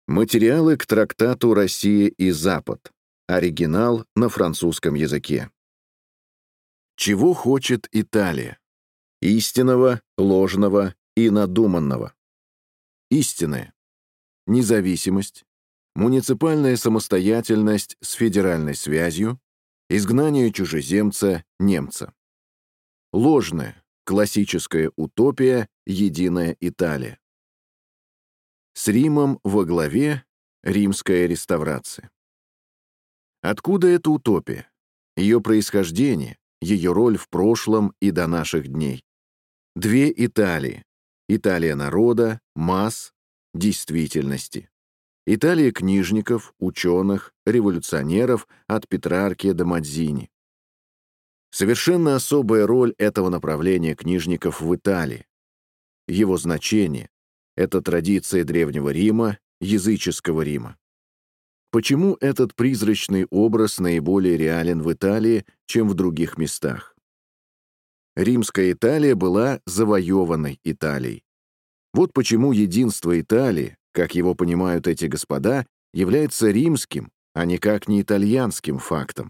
Материалы к трактату «Россия и Запад». Оригинал на французском языке. Чего хочет Италия? Истинного, ложного и надуманного. Истинное. Независимость, муниципальная самостоятельность с федеральной связью, изгнание чужеземца, немца. Ложное. Классическая утопия, единая Италия. С Римом во главе римская реставрация. Откуда эта утопия? Ее происхождение, ее роль в прошлом и до наших дней. Две Италии. Италия народа, масс, действительности. Италия книжников, ученых, революционеров от Петрарки до Мадзини. Совершенно особая роль этого направления книжников в Италии. Его значение — это традиция Древнего Рима, языческого Рима. Почему этот призрачный образ наиболее реален в Италии, чем в других местах? Римская Италия была завоеванной Италией. Вот почему единство Италии, как его понимают эти господа, является римским, а никак не итальянским фактом.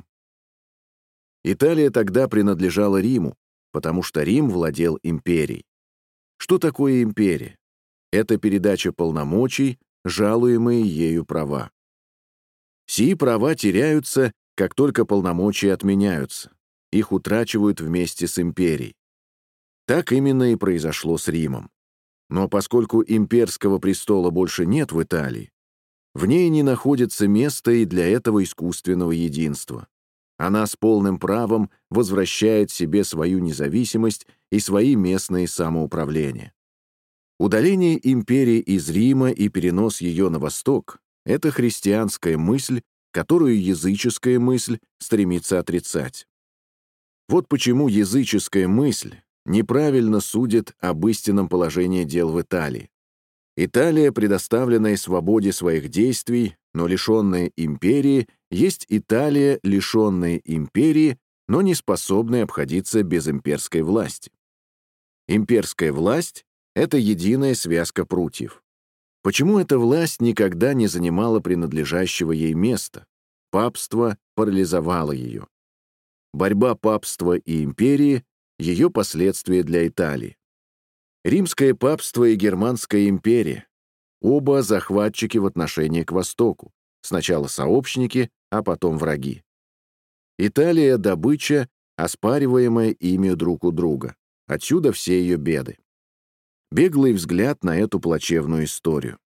Италия тогда принадлежала Риму, потому что Рим владел империей. Что такое империя? Это передача полномочий, жалуемые ею права. Сии права теряются, как только полномочия отменяются. Их утрачивают вместе с империей. Так именно и произошло с Римом. Но поскольку имперского престола больше нет в Италии, в ней не находится места и для этого искусственного единства. Она с полным правом возвращает себе свою независимость и свои местные самоуправления. Удаление империи из Рима и перенос ее на восток — это христианская мысль, которую языческая мысль стремится отрицать. Вот почему языческая мысль неправильно судит об истинном положении дел в Италии. Италия, предоставленная свободе своих действий, но лишенная империи, есть Италия, лишенная империи, но не способная обходиться без имперской власти. Имперская власть — это единая связка прутьев. Почему эта власть никогда не занимала принадлежащего ей места? Папство парализовало ее. Борьба папства и империи — ее последствия для Италии. Римское папство и Германская империя — оба захватчики в отношении к Востоку, сначала сообщники, а потом враги. Италия — добыча, оспариваемая ими друг у друга. Отсюда все ее беды. Беглый взгляд на эту плачевную историю.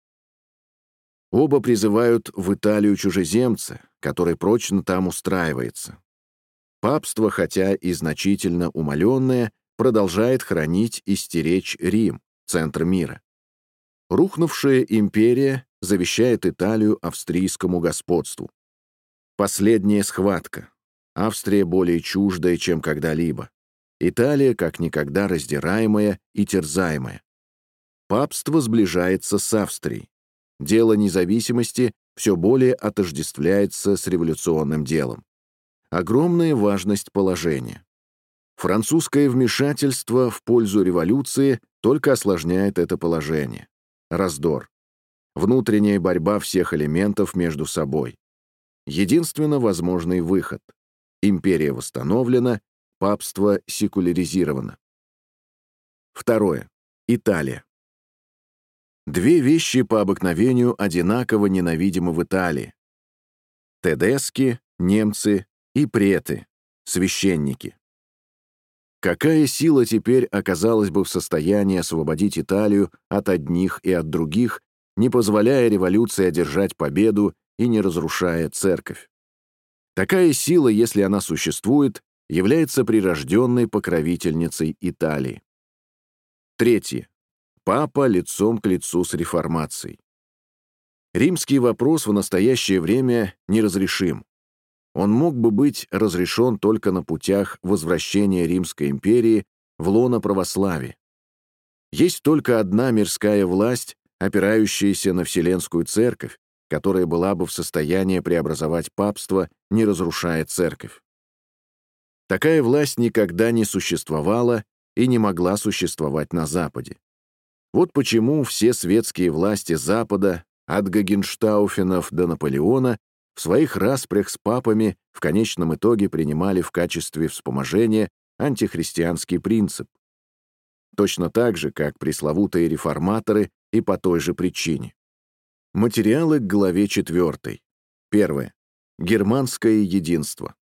Оба призывают в Италию чужеземца, который прочно там устраивается. Папство, хотя и значительно умаленное, продолжает хранить и стеречь Рим, центр мира. Рухнувшая империя завещает Италию австрийскому господству. Последняя схватка. Австрия более чуждая, чем когда-либо. Италия как никогда раздираемая и терзаемая. Папство сближается с Австрией. Дело независимости все более отождествляется с революционным делом. Огромная важность положения. Французское вмешательство в пользу революции только осложняет это положение. Раздор. Внутренняя борьба всех элементов между собой. Единственно возможный выход. Империя восстановлена, папство секуляризировано. Второе. Италия. Две вещи по обыкновению одинаково ненавидимы в Италии. Тедески, немцы, и преты, священники. Какая сила теперь оказалась бы в состоянии освободить Италию от одних и от других, не позволяя революции одержать победу и не разрушая церковь? Такая сила, если она существует, является прирожденной покровительницей Италии. Третье. Папа лицом к лицу с реформацией. Римский вопрос в настоящее время неразрешим. Он мог бы быть разрешен только на путях возвращения Римской империи в лоно православия. Есть только одна мирская власть, опирающаяся на Вселенскую Церковь, которая была бы в состоянии преобразовать папство, не разрушая церковь. Такая власть никогда не существовала и не могла существовать на Западе. Вот почему все светские власти Запада от Гогенштауфенов до Наполеона, в своих распрях с папами в конечном итоге принимали в качестве вспоможения антихристианский принцип. Точно так же, как пресловутые реформаторы и по той же причине. Материалы к главе 4. Первое. Германское единство.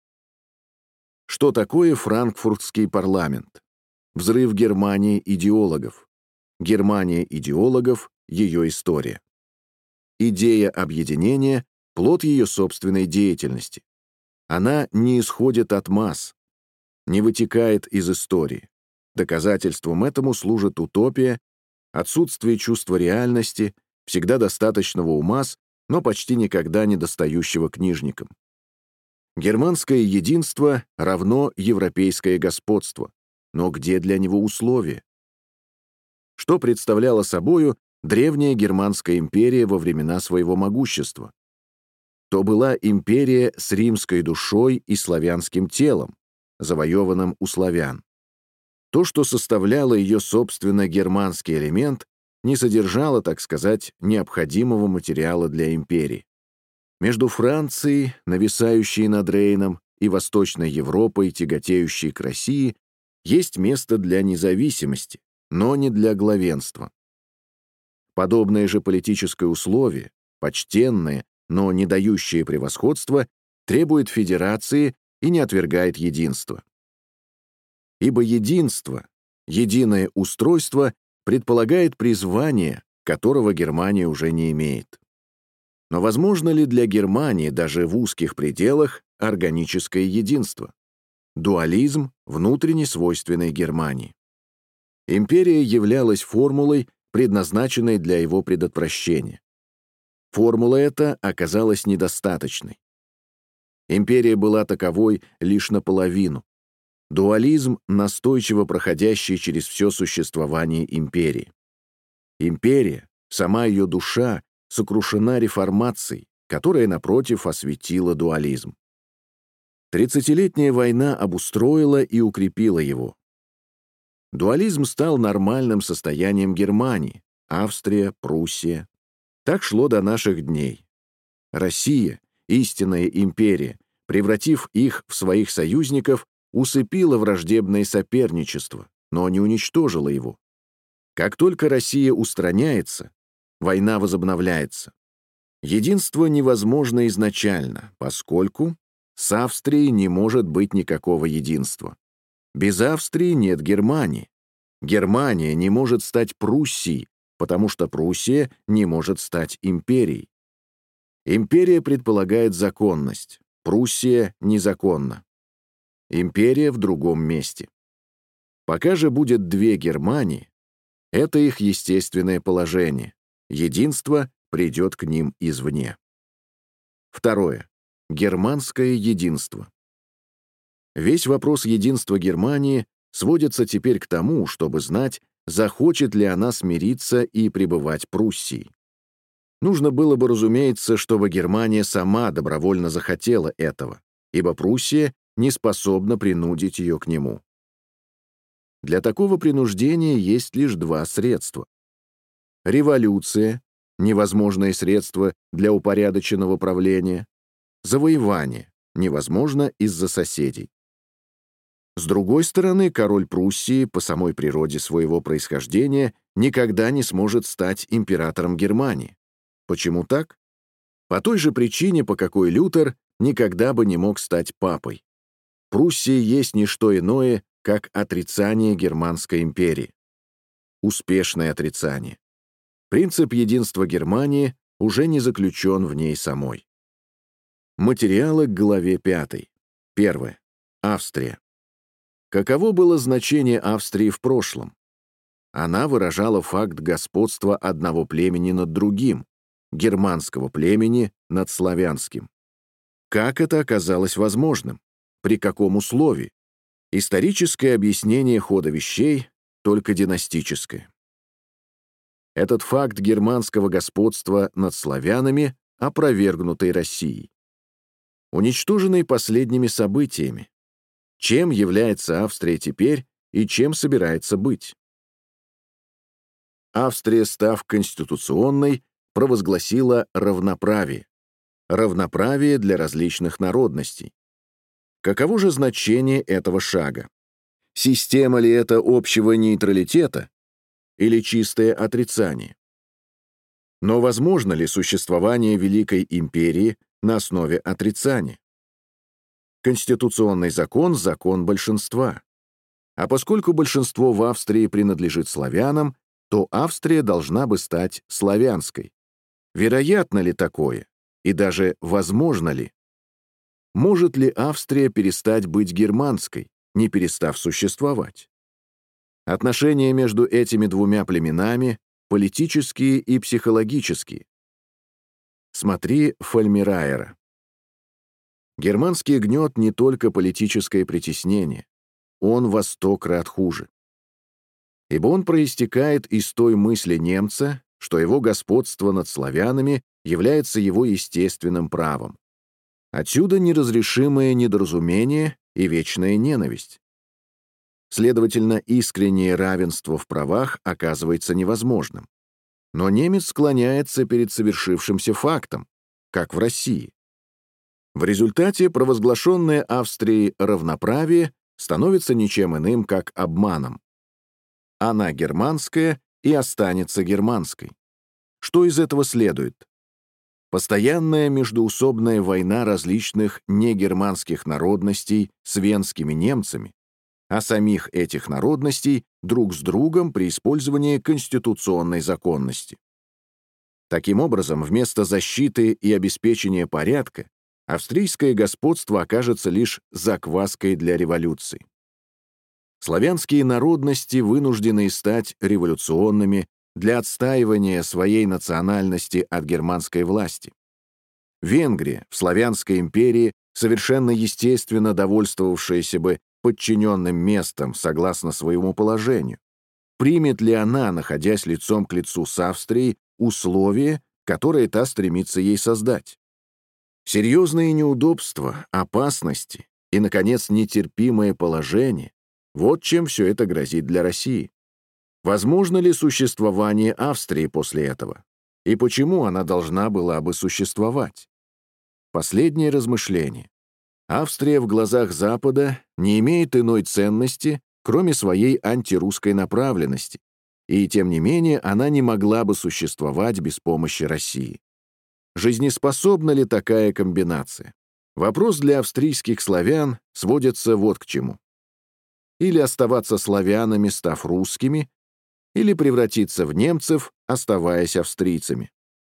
Что такое франкфуртский парламент? Взрыв Германии идеологов. Германия идеологов, ее история. Идея объединения – плод ее собственной деятельности. Она не исходит от масс, не вытекает из истории. Доказательством этому служит утопия, отсутствие чувства реальности, всегда достаточного у масс, но почти никогда не достающего книжникам. Германское единство равно европейское господство, но где для него условия? Что представляла собою древняя Германская империя во времена своего могущества? То была империя с римской душой и славянским телом, завоеванным у славян. То, что составляло ее собственно германский элемент, не содержало, так сказать, необходимого материала для империи. Между Францией, нависающей над Рейном, и Восточной Европой, тяготеющей к России, есть место для независимости, но не для главенства. Подобное же политическое условие, почтенное, но не дающее превосходства, требует федерации и не отвергает единства. Ибо единство, единое устройство предполагает призвание, которого Германия уже не имеет. Но возможно ли для Германии даже в узких пределах органическое единство? Дуализм, внутренне свойственный Германии. Империя являлась формулой, предназначенной для его предотвращения. Формула эта оказалась недостаточной. Империя была таковой лишь наполовину. Дуализм, настойчиво проходящий через все существование империи. Империя, сама ее душа, сокрушена реформацией, которая, напротив, осветила дуализм. Тридцатилетняя война обустроила и укрепила его. Дуализм стал нормальным состоянием Германии, Австрия, Пруссия. Так шло до наших дней. Россия, истинная империя, превратив их в своих союзников, усыпила враждебное соперничество, но не уничтожила его. Как только Россия устраняется, война возобновляется. Единство невозможно изначально, поскольку с Австрией не может быть никакого единства. Без Австрии нет Германии. Германия не может стать Пруссией, потому что Пруссия не может стать империей. Империя предполагает законность, Пруссия незаконна. Империя в другом месте. Пока же будет две Германии, это их естественное положение. Единство придет к ним извне. Второе. Германское единство. Весь вопрос единства Германии сводится теперь к тому, чтобы знать, захочет ли она смириться и пребывать Пруссией. Нужно было бы, разумеется, чтобы Германия сама добровольно захотела этого, ибо Пруссия не способна принудить ее к нему. Для такого принуждения есть лишь два средства. Революция, невозможное средство для упорядоченного правления. Завоевание, невозможно из-за соседей. С другой стороны, король Пруссии по самой природе своего происхождения никогда не сможет стать императором Германии. Почему так? По той же причине, по какой Лютер никогда бы не мог стать папой. Пруссия есть не что иное, как отрицание Германской империи. Успешное отрицание. Принцип единства Германии уже не заключен в ней самой. Материалы к главе 5. Первое. Австрия. Каково было значение Австрии в прошлом? Она выражала факт господства одного племени над другим, германского племени над славянским. Как это оказалось возможным? При каком условии? Историческое объяснение хода вещей, только династическое. Этот факт германского господства над славянами, опровергнутый Россией. Уничтоженный последними событиями. Чем является Австрия теперь и чем собирается быть? Австрия, став конституционной, провозгласила равноправие. Равноправие для различных народностей. Каково же значение этого шага? Система ли это общего нейтралитета или чистое отрицание? Но возможно ли существование Великой империи на основе отрицания? Конституционный закон — закон большинства. А поскольку большинство в Австрии принадлежит славянам, то Австрия должна бы стать славянской. Вероятно ли такое? И даже возможно ли? Может ли Австрия перестать быть германской, не перестав существовать? Отношения между этими двумя племенами политические и психологические. Смотри Фольмираера. Германский гнет не только политическое притеснение, он во 100 крат хуже. Ибо он проистекает из той мысли немца, что его господство над славянами является его естественным правом. Отсюда неразрешимое недоразумение и вечная ненависть. Следовательно, искреннее равенство в правах оказывается невозможным. Но немец склоняется перед совершившимся фактом, как в России. В результате провозглашенное Австрией равноправие становится ничем иным, как обманом. Она германская и останется германской. Что из этого следует? Постоянная междоусобная война различных негерманских народностей с венскими немцами, а самих этих народностей друг с другом при использовании конституционной законности. Таким образом, вместо защиты и обеспечения порядка, австрийское господство окажется лишь закваской для революции. Славянские народности вынуждены стать революционными для отстаивания своей национальности от германской власти. Венгрия в славянской империи, совершенно естественно довольствовавшаяся бы подчиненным местом согласно своему положению, примет ли она, находясь лицом к лицу с Австрией, условия, которые та стремится ей создать? Серьезные неудобства, опасности и, наконец, нетерпимое положение — вот чем все это грозит для России. Возможно ли существование Австрии после этого? И почему она должна была бы существовать? Последнее размышление. Австрия в глазах Запада не имеет иной ценности, кроме своей антирусской направленности, и, тем не менее, она не могла бы существовать без помощи России. Жизнеспособна ли такая комбинация? Вопрос для австрийских славян сводится вот к чему. Или оставаться славянами, став русскими, или превратиться в немцев, оставаясь австрийцами.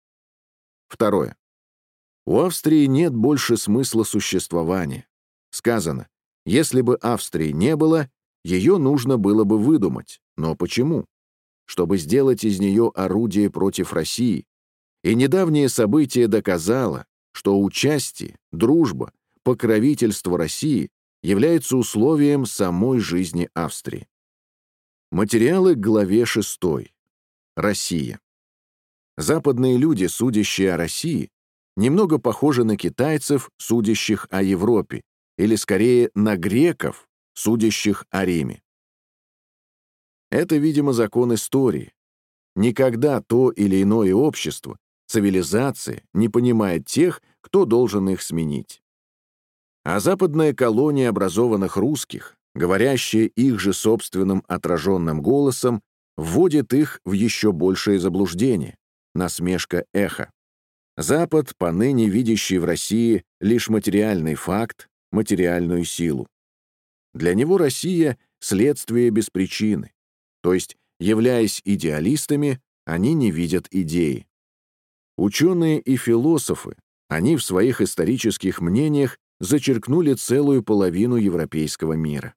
Второе. У Австрии нет больше смысла существования. Сказано, если бы Австрии не было, ее нужно было бы выдумать. Но почему? Чтобы сделать из нее орудие против России. И недавнее событие доказало, что участие, дружба, покровительство России является условием самой жизни Австрии. Материалы к главе 6. Россия. Западные люди, судящие о России, немного похожи на китайцев, судящих о Европе, или скорее на греков, судящих о Риме. Это, видимо, закон истории. Никогда то или иное общество, цивилизация не понимает тех, кто должен их сменить. А западная колония образованных русских, говорящая их же собственным отраженным голосом, вводит их в еще большее заблуждение, насмешка эхо. Запад, поныне видящий в России лишь материальный факт, материальную силу. Для него Россия — следствие без причины, то есть, являясь идеалистами, они не видят идеи. Ученые и философы, они в своих исторических мнениях зачеркнули целую половину европейского мира.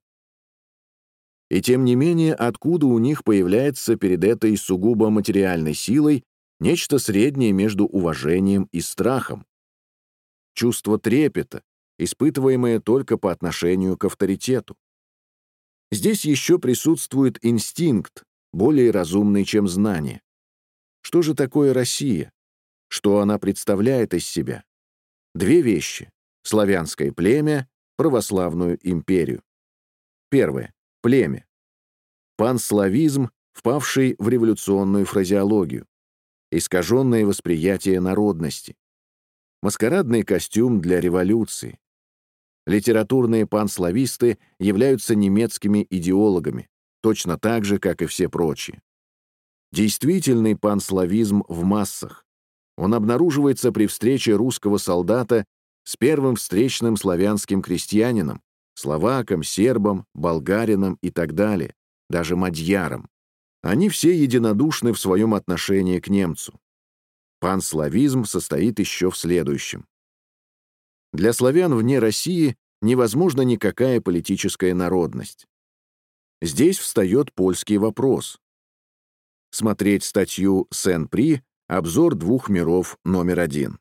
И тем не менее, откуда у них появляется перед этой сугубо материальной силой нечто среднее между уважением и страхом? Чувство трепета, испытываемое только по отношению к авторитету. Здесь еще присутствует инстинкт, более разумный, чем знание. Что же такое Россия? Что она представляет из себя? Две вещи: славянское племя, православную империю. Первое. Племя. Панславизм, впавший в революционную фразеологию. искаженное восприятие народности, маскарадный костюм для революции. Литературные панслависты являются немецкими идеологами, точно так же, как и все прочие. Действительный панславизм в массах. Он обнаруживается при встрече русского солдата с первым встречным славянским крестьянином, словаком, сербом, болгарином и так далее, даже мадьяром. Они все единодушны в своем отношении к немцу. Панславизм состоит еще в следующем. Для славян вне России невозможна никакая политическая народность. Здесь встает польский вопрос. Смотреть статью Сен-При «Обзор двух миров номер 1».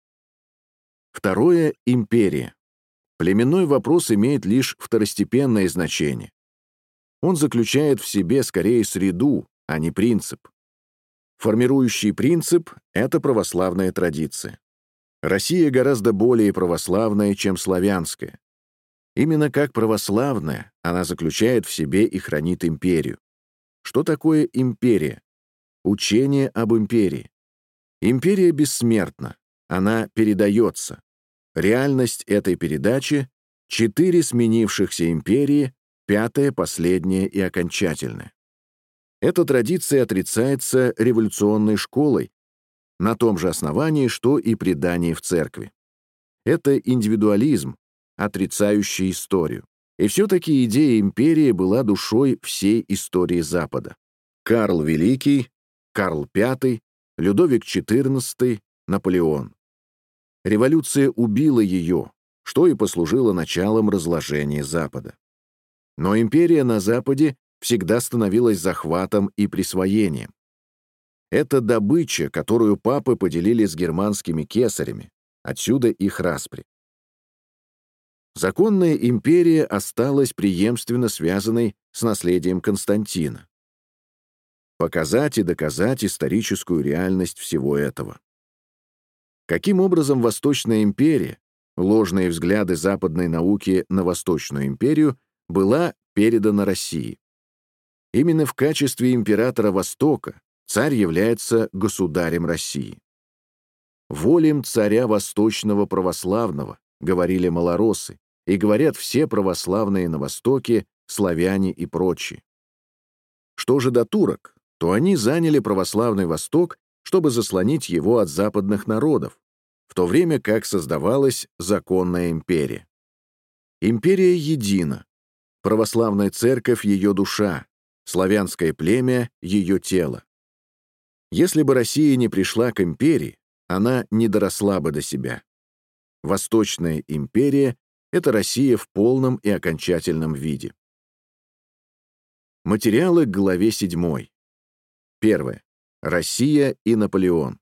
Второе — империя. Племенной вопрос имеет лишь второстепенное значение. Он заключает в себе скорее среду, а не принцип. Формирующий принцип — это православная традиция. Россия гораздо более православная, чем славянская. Именно как православная она заключает в себе и хранит империю. Что такое империя? Учение об империи. Империя бессмертна, она передается. Реальность этой передачи — 4 сменившихся империи, 5-я, последняя и окончательная. Эта традиция отрицается революционной школой на том же основании, что и предание в церкви. Это индивидуализм, отрицающий историю. И все-таки идея империи была душой всей истории Запада. Карл Великий, Карл V, Людовик XIV, Наполеон. Революция убила ее, что и послужило началом разложения Запада. Но империя на Западе всегда становилась захватом и присвоением. Это добыча, которую папы поделили с германскими кесарями, отсюда их распри. Законная империя осталась преемственно связанной с наследием Константина. Показать и доказать историческую реальность всего этого. Каким образом Восточная империя, ложные взгляды западной науки на Восточную империю, была передана России? Именно в качестве императора Востока царь является государем России. «Волим царя Восточного православного», говорили малороссы, и говорят все православные на Востоке, славяне и прочие. Что же до турок, то они заняли православный Восток, чтобы заслонить его от западных народов, в то время как создавалась законная империя. Империя едина, православная церковь — ее душа, славянское племя — ее тело. Если бы Россия не пришла к империи, она не доросла бы до себя. Восточная империя — это Россия в полном и окончательном виде. Материалы к главе 7. Первое. Россия и Наполеон.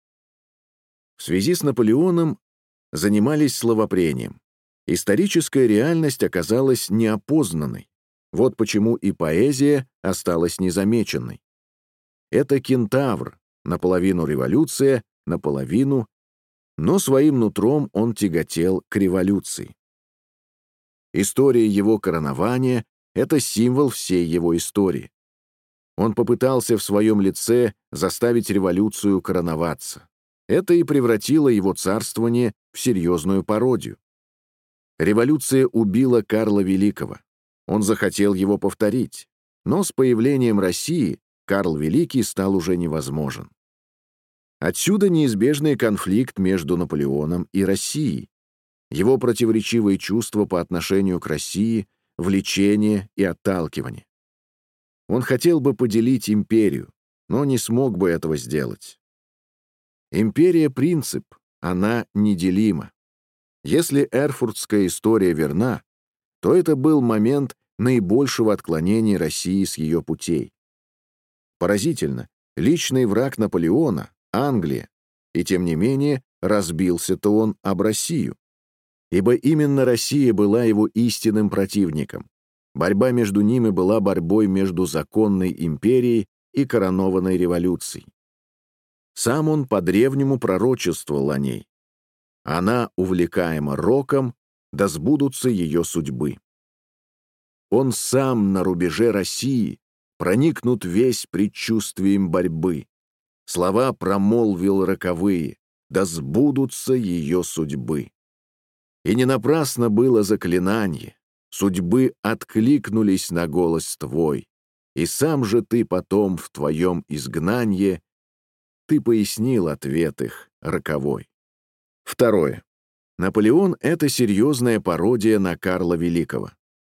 В связи с Наполеоном занимались словопрением. Историческая реальность оказалась неопознанной. Вот почему и поэзия осталась незамеченной. Это кентавр, наполовину революция, наполовину, но своим нутром он тяготел к революции. История его коронования — это символ всей его истории. Он попытался в своем лице заставить революцию короноваться. Это и превратило его царствование в серьезную пародию. Революция убила Карла Великого. Он захотел его повторить, но с появлением России Карл Великий стал уже невозможен. Отсюда неизбежный конфликт между Наполеоном и Россией, его противоречивые чувства по отношению к России, влечение и отталкивание. Он хотел бы поделить империю, но не смог бы этого сделать. Империя — принцип, она неделима. Если эрфуртская история верна, то это был момент наибольшего отклонения России с ее путей. Поразительно, личный враг Наполеона — Англия, и тем не менее разбился-то он об Россию. Ибо именно Россия была его истинным противником. Борьба между ними была борьбой между законной империей и коронованной революцией. Сам он по-древнему пророчествовал о ней. Она увлекаема роком, да сбудутся ее судьбы. Он сам на рубеже России проникнут весь предчувствием борьбы. Слова промолвил роковые, да сбудутся ее судьбы. И не напрасно было заклинание, судьбы откликнулись на голос твой, и сам же ты потом в твоем изгнанье ты пояснил ответ их роковой. Второе. Наполеон — это серьезная пародия на Карла Великого.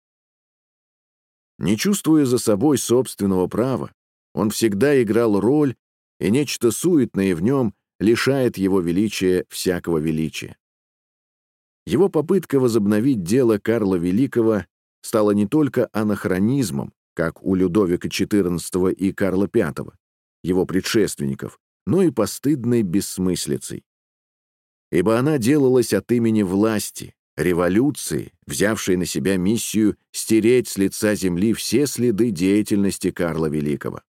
Не чувствуя за собой собственного права, он всегда играл роль, и нечто суетное в нем лишает его величия всякого величия. Его попытка возобновить дело Карла Великого стала не только анахронизмом, как у Людовика XIV и Карла V, его предшественников, но и постыдной бессмыслицей. Ибо она делалась от имени власти, революции, взявшей на себя миссию стереть с лица земли все следы деятельности Карла Великого.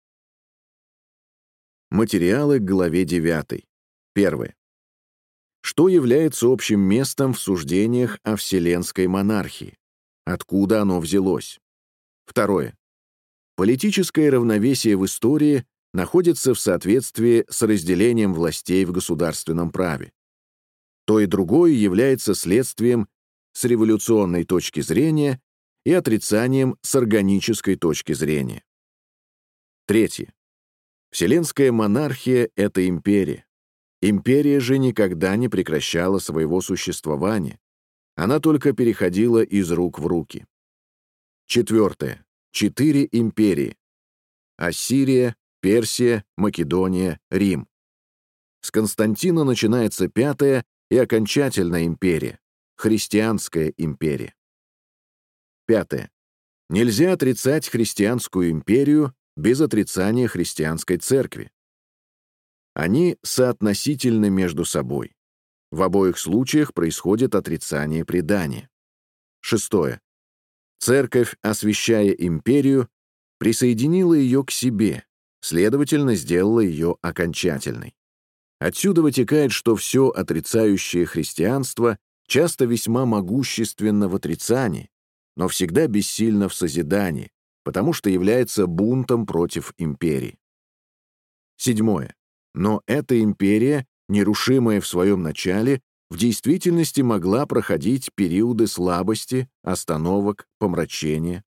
Материалы к главе 9. Первое. Что является общим местом в суждениях о вселенской монархии? Откуда оно взялось? Второе. Политическое равновесие в истории находится в соответствии с разделением властей в государственном праве. То и другое является следствием с революционной точки зрения и отрицанием с органической точки зрения. Третье. Вселенская монархия — это империя. Империя же никогда не прекращала своего существования. Она только переходила из рук в руки. Четвертое. 4 империи. Ассирия, Персия, Македония, Рим. С Константина начинается 5-я и окончательная империя — христианская империя. Пятое. Нельзя отрицать христианскую империю без отрицания христианской церкви. Они соотносительны между собой. В обоих случаях происходит отрицание предания. Шестое. Церковь, освящая империю, присоединила ее к себе, следовательно, сделала ее окончательной. Отсюда вытекает, что все отрицающее христианство часто весьма могущественно в отрицании, но всегда бессильно в созидании, потому что является бунтом против империи. Седьмое. Но эта империя, нерушимая в своем начале, в действительности могла проходить периоды слабости, остановок, помрачения.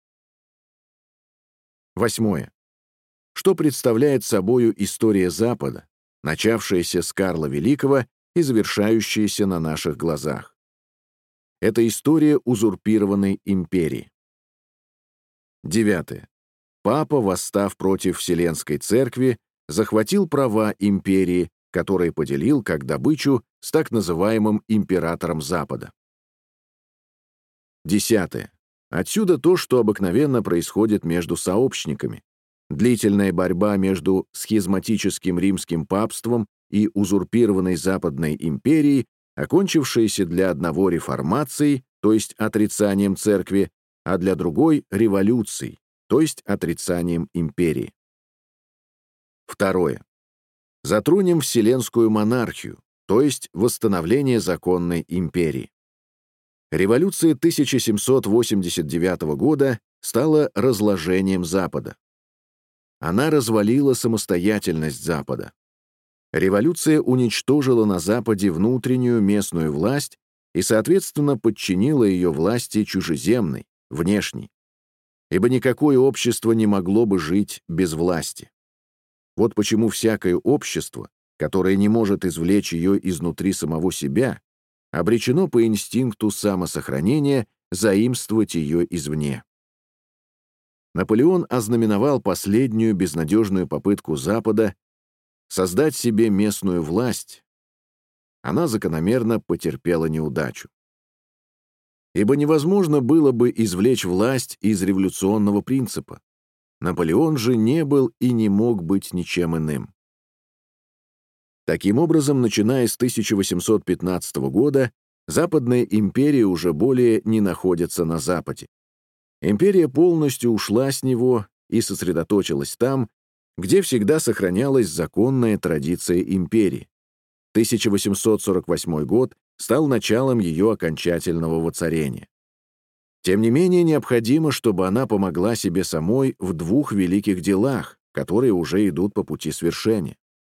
Восьмое. Что представляет собою история Запада, начавшаяся с Карла Великого и завершающаяся на наших глазах? Это история узурпированной империи. Девятое. Папа, восстав против Вселенской Церкви, захватил права империи, которые поделил как добычу с так называемым императором Запада. Десятое. Отсюда то, что обыкновенно происходит между сообщниками. Длительная борьба между схизматическим римским папством и узурпированной Западной империей, окончившаяся для одного реформацией, то есть отрицанием церкви, а для другой — революцией, то есть отрицанием империи. Второе. Затронем вселенскую монархию, то есть восстановление законной империи. Революция 1789 года стала разложением Запада. Она развалила самостоятельность Запада. Революция уничтожила на Западе внутреннюю местную власть и, соответственно, подчинила ее власти чужеземной, внешней. Ибо никакое общество не могло бы жить без власти. Вот почему всякое общество, которое не может извлечь ее изнутри самого себя, обречено по инстинкту самосохранения заимствовать ее извне. Наполеон ознаменовал последнюю безнадежную попытку Запада создать себе местную власть. Она закономерно потерпела неудачу. Ибо невозможно было бы извлечь власть из революционного принципа. Наполеон же не был и не мог быть ничем иным. Таким образом, начиная с 1815 года, Западная империя уже более не находится на Западе. Империя полностью ушла с него и сосредоточилась там, где всегда сохранялась законная традиция империи. 1848 год стал началом ее окончательного воцарения. Тем не менее, необходимо, чтобы она помогла себе самой в 2 великих делах, которые уже идут по пути свершения.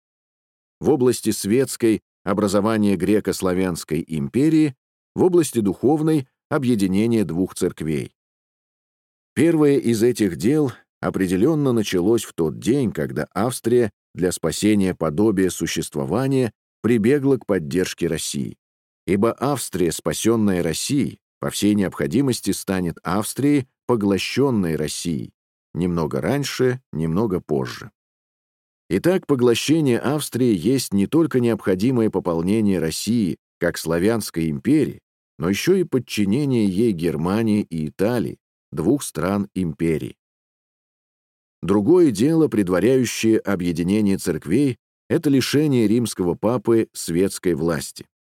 в области светской — образование греко-славянской империи, в области духовной — объединение двух церквей. Первое из этих дел определенно началось в тот день, когда Австрия для спасения подобия существования прибегла к поддержке России. Ибо Австрия, спасенная Россией, по всей необходимости станет Австрией, поглощенной Россией, немного раньше, немного позже. Итак, поглощение Австрии есть не только необходимое пополнение России как славянской империи, но еще и подчинение ей Германии и Италии, двух стран империй. Другое дело, предваряющее объединение церквей, это лишение римского папы светской власти.